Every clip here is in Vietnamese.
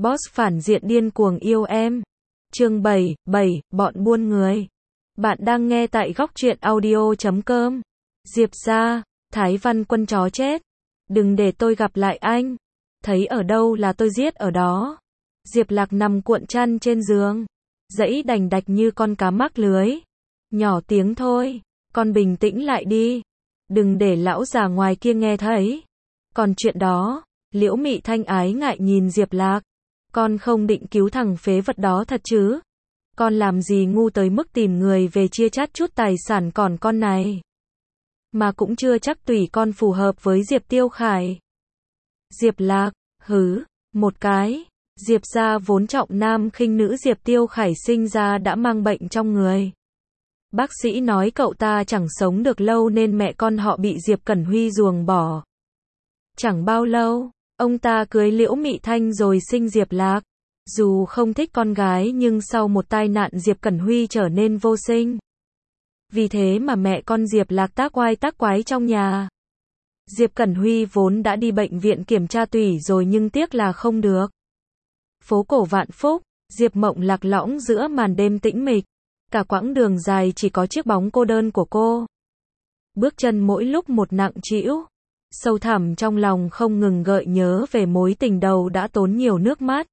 Boss phản diện điên cuồng yêu em. Chương 7, bọn buôn người. Bạn đang nghe tại góc truyện audio.com. Diệp ra, Thái Văn Quân chó chết. Đừng để tôi gặp lại anh. Thấy ở đâu là tôi giết ở đó. Diệp Lạc nằm cuộn chăn trên giường. Dãy đành đạch như con cá mắc lưới. Nhỏ tiếng thôi. Con bình tĩnh lại đi. Đừng để lão già ngoài kia nghe thấy. Còn chuyện đó, Liễu Mị Thanh ái ngại nhìn Diệp Lạc. Con không định cứu thằng phế vật đó thật chứ? Con làm gì ngu tới mức tìm người về chia chác chút tài sản còn con này? Mà cũng chưa chắc tùy con phù hợp với Diệp Tiêu Khải. Diệp Lạc, hứ, một cái. Diệp gia vốn trọng nam khinh nữ, Diệp Tiêu Khải sinh ra đã mang bệnh trong người. Bác sĩ nói cậu ta chẳng sống được lâu nên mẹ con họ bị Diệp Cẩn Huy ruồng bỏ. Chẳng bao lâu, ông ta cưới Liễu Mị Thanh rồi sinh Diệp Lạc. Dù không thích con gái nhưng sau một tai nạn Diệp Cẩn Huy trở nên vô sinh. Vì thế mà mẹ con Diệp Lạc tác oai tác quái trong nhà. Diệp Cẩn Huy vốn đã đi bệnh viện kiểm tra tủy rồi nhưng tiếc là không được. Phố cổ Vạn Phúc, Diệp Mộng lạc lõng giữa màn đêm tĩnh mịch. Cả quãng đường dài chỉ có chiếc bóng cô đơn của cô. Bước chân mỗi lúc một nặng trĩu. Sâu thẳm trong lòng không ngừng gợi nhớ về mối tình đầu đã tốn nhiều nước mắt.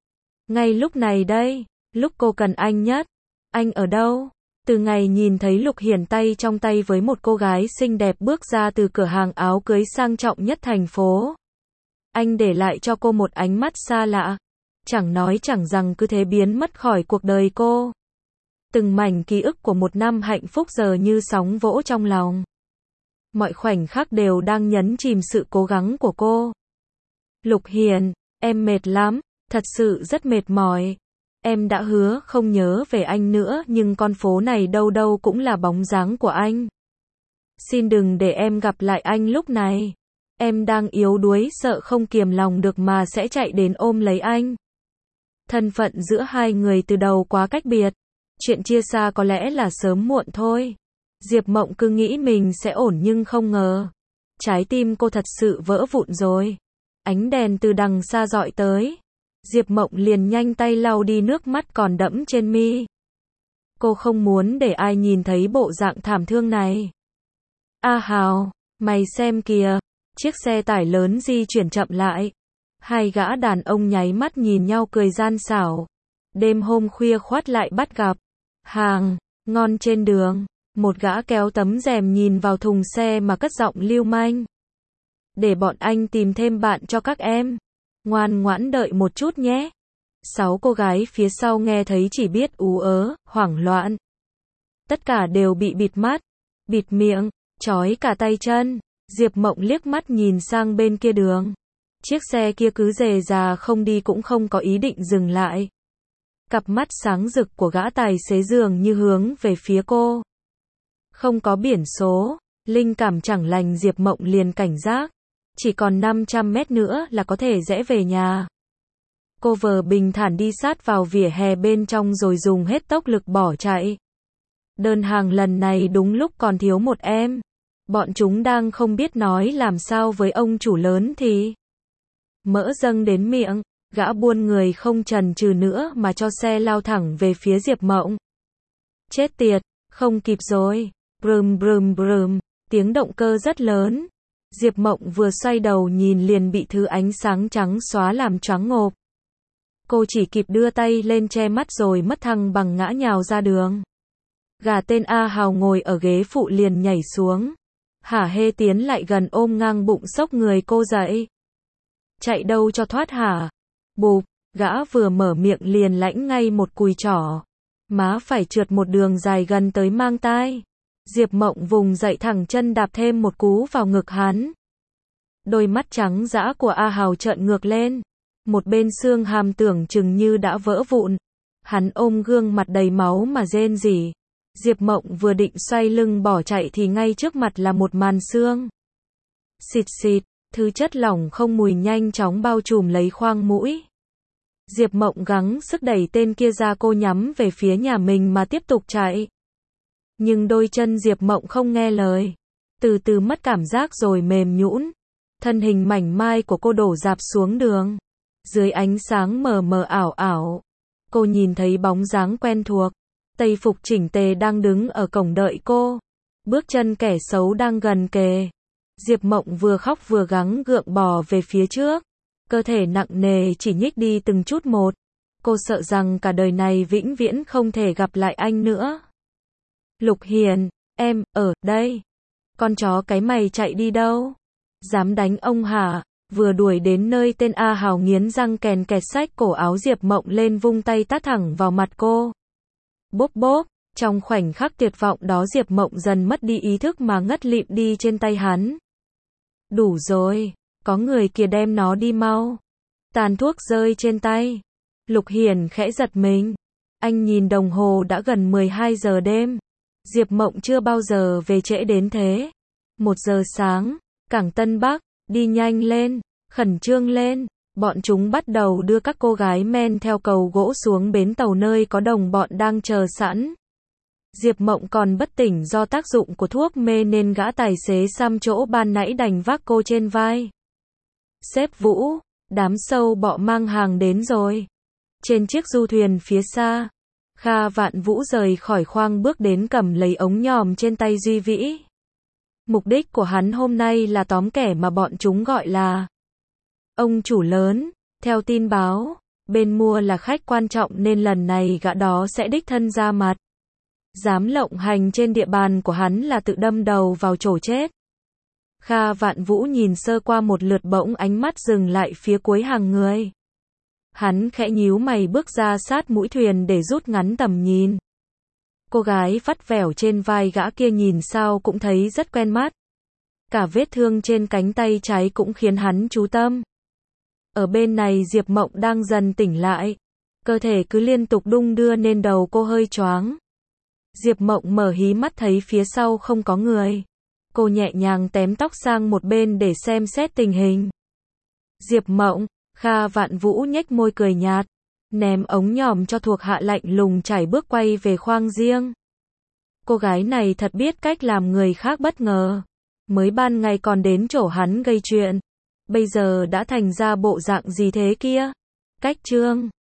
Ngay lúc này đây, lúc cô cần anh nhất. Anh ở đâu? Từ ngày nhìn thấy Lục Hiền tay trong tay với một cô gái xinh đẹp bước ra từ cửa hàng áo cưới sang trọng nhất thành phố. Anh để lại cho cô một ánh mắt xa lạ. Chẳng nói chẳng rằng cứ thế biến mất khỏi cuộc đời cô. Từng mảnh ký ức của một năm hạnh phúc giờ như sóng vỗ trong lòng. Mọi khoảnh khắc đều đang nhấn chìm sự cố gắng của cô. Lục Hiền, em mệt lắm, thật sự rất mệt mỏi. Em đã hứa không nhớ về anh nữa nhưng con phố này đâu đâu cũng là bóng dáng của anh. Xin đừng để em gặp lại anh lúc này. Em đang yếu đuối sợ không kiềm lòng được mà sẽ chạy đến ôm lấy anh. Thân phận giữa hai người từ đầu quá cách biệt. Chuyện chia xa có lẽ là sớm muộn thôi. Diệp Mộng cứ nghĩ mình sẽ ổn nhưng không ngờ. Trái tim cô thật sự vỡ vụn rồi. Ánh đèn từ đằng xa dọi tới. Diệp Mộng liền nhanh tay lau đi nước mắt còn đẫm trên mi. Cô không muốn để ai nhìn thấy bộ dạng thảm thương này. A Hào, mày xem kìa. Chiếc xe tải lớn di chuyển chậm lại. Hai gã đàn ông nháy mắt nhìn nhau cười gian xảo. Đêm hôm khuya khoắt lại bắt gặp. Hàng ngon trên đường. Một gã kéo tấm rèm nhìn vào thùng xe mà cất giọng lưu manh. Để bọn anh tìm thêm bạn cho các em. Ngoan ngoãn đợi một chút nhé. 6 cô gái phía sau nghe thấy chỉ biết ú ớ, hoảng loạn. Tất cả đều bị bịt mắt, bịt miệng, trói cả tay chân. Diệp Mộng liếc mắt nhìn sang bên kia đường. Chiếc xe kia cứ rề rà không đi cũng không có ý định dừng lại. Cặp mắt sáng rực của gã tài xế dường như hướng về phía cô. Không có biển số, linh cảm chẳng lành Diệp Mộng liền cảnh giác. Chỉ còn 500 mét nữa là có thể rẽ về nhà. Cô vờ bình thản đi sát vào vỉa hè bên trong rồi dùng hết tốc lực bỏ chạy. Đơn hàng lần này đúng lúc còn thiếu một em. Bọn chúng đang không biết nói làm sao với ông chủ lớn thì mỡ dâng đến miệng, gã buôn người không chần chừ nữa mà cho xe lao thẳng về phía Diệp Mộng. Chết tiệt, không kịp rồi. Brum brum brum, tiếng động cơ rất lớn. Diệp Mộng vừa xoay đầu nhìn liền bị thứ ánh sáng trắng xóa làm choáng ngộp. Cô chỉ kịp đưa tay lên che mắt rồi mất thăng bằng ngã nhào ra đường. Gà tên A Hào ngồi ở ghế phụ liền nhảy xuống. Hả hê tiến lại gần ôm ngang bụng xốc người cô dậy. Chạy đâu cho thoát hả? Bụp, gã vừa mở miệng liền lãnh ngay một cùi chỏ. Má phải trượt một đường dài gần tới mang tai. Diệp Mộng vùng dậy thẳng chân đạp thêm một cú vào ngực hắn. Đôi mắt trắng dã của A Hào trợn ngược lên. Một bên xương hàm tưởng chừng như đã vỡ vụn. Hắn ôm gương mặt đầy máu mà rên rỉ. Diệp Mộng vừa định xoay lưng bỏ chạy thì ngay trước mặt là một màn xương. Xịt xịt, thứ chất lỏng không mùi nhanh chóng bao trùm lấy khoang mũi. Diệp Mộng gắng sức đẩy tên kia ra, cô nhắm về phía nhà mình mà tiếp tục chạy. Nhưng đôi chân Diệp Mộng không nghe lời. Từ từ mất cảm giác rồi mềm nhũn. Thân hình mảnh mai của cô đổ rạp xuống đường. Dưới ánh sáng mờ mờ ảo ảo, cô nhìn thấy bóng dáng quen thuộc. Tây phục chỉnh tề đang đứng ở cổng đợi cô. Bước chân kẻ xấu đang gần kề. Diệp Mộng vừa khóc vừa gắng gượng bò về phía trước. Cơ thể nặng nề chỉ nhích đi từng chút một. Cô sợ rằng cả đời này vĩnh viễn không thể gặp lại anh nữa. Lục Hiền, em, ở đây. Con chó cái mày chạy đi đâu? Dám đánh ông hả? Vừa đuổi đến nơi tên A Hào nghiến răng kèn kẹt xách cổ áo Diệp Mộng lên vung tay tát thẳng vào mặt cô. Bốp bốp, trong khoảnh khắc tuyệt vọng đó Diệp Mộng dần mất đi ý thức mà ngất lịm đi trên tay hắn. Đủ rồi, có người kìa đem nó đi mau. Tàn thuốc rơi trên tay. Lục Hiền khẽ giật mình. Anh nhìn đồng hồ đã gần 12 giờ đêm. Diệp Mộng chưa bao giờ về trễ đến thế. 1 giờ sáng, cảng Tân Bắc, đi nhanh lên, khẩn trương lên. Bọn chúng bắt đầu đưa các cô gái men theo cầu gỗ xuống bến tàu nơi có đồng bọn đang chờ sẵn. Diệp Mộng còn bất tỉnh do tác dụng của thuốc mê nên gã tài xế xăm chỗ ban nãy đành vác cô trên vai. Sếp Vũ, đám sâu bọ mang hàng đến rồi. Trên chiếc du thuyền phía xa, Kha Vạn Vũ rời khỏi khoang bước đến cầm lấy ống nhòm trên tay Duy Vĩ. Mục đích của hắn hôm nay là tóm kẻ mà bọn chúng gọi là ông chủ lớn. Theo tin báo, bên mua là khách quan trọng nên lần này gã đó sẽ đích thân ra mặt. Dám lộng hành trên địa bàn của hắn là tự đâm đầu vào chỗ chết. Kha Vạn Vũ nhìn sơ qua một lượt bỗng ánh mắt dừng lại phía cuối hàng người. Hắn khẽ nhíu mày bước ra sát mũi thuyền để rút ngắn tầm nhìn. Cô gái vắt vẻo trên vai gã kia nhìn sao cũng thấy rất quen mắt. Cả vết thương trên cánh tay trái cũng khiến hắn chú tâm. Ở bên này Diệp Mộng đang dần tỉnh lại. Cơ thể cứ liên tục đung đưa nên đầu cô hơi choáng. Diệp Mộng mở hí mắt thấy phía sau không có người. Cô nhẹ nhàng tém tóc sang một bên để xem xét tình hình. Diệp Mộng, Kha Vạn Vũ nhếch môi cười nhạt, ném ống nhòm cho thuộc hạ lạnh lùng chảy bước quay về khoang riêng. Cô gái này thật biết cách làm người khác bất ngờ. Mới ban ngày còn đến chỗ hắn gây chuyện, bây giờ đã thành ra bộ dạng gì thế kia? Cách chương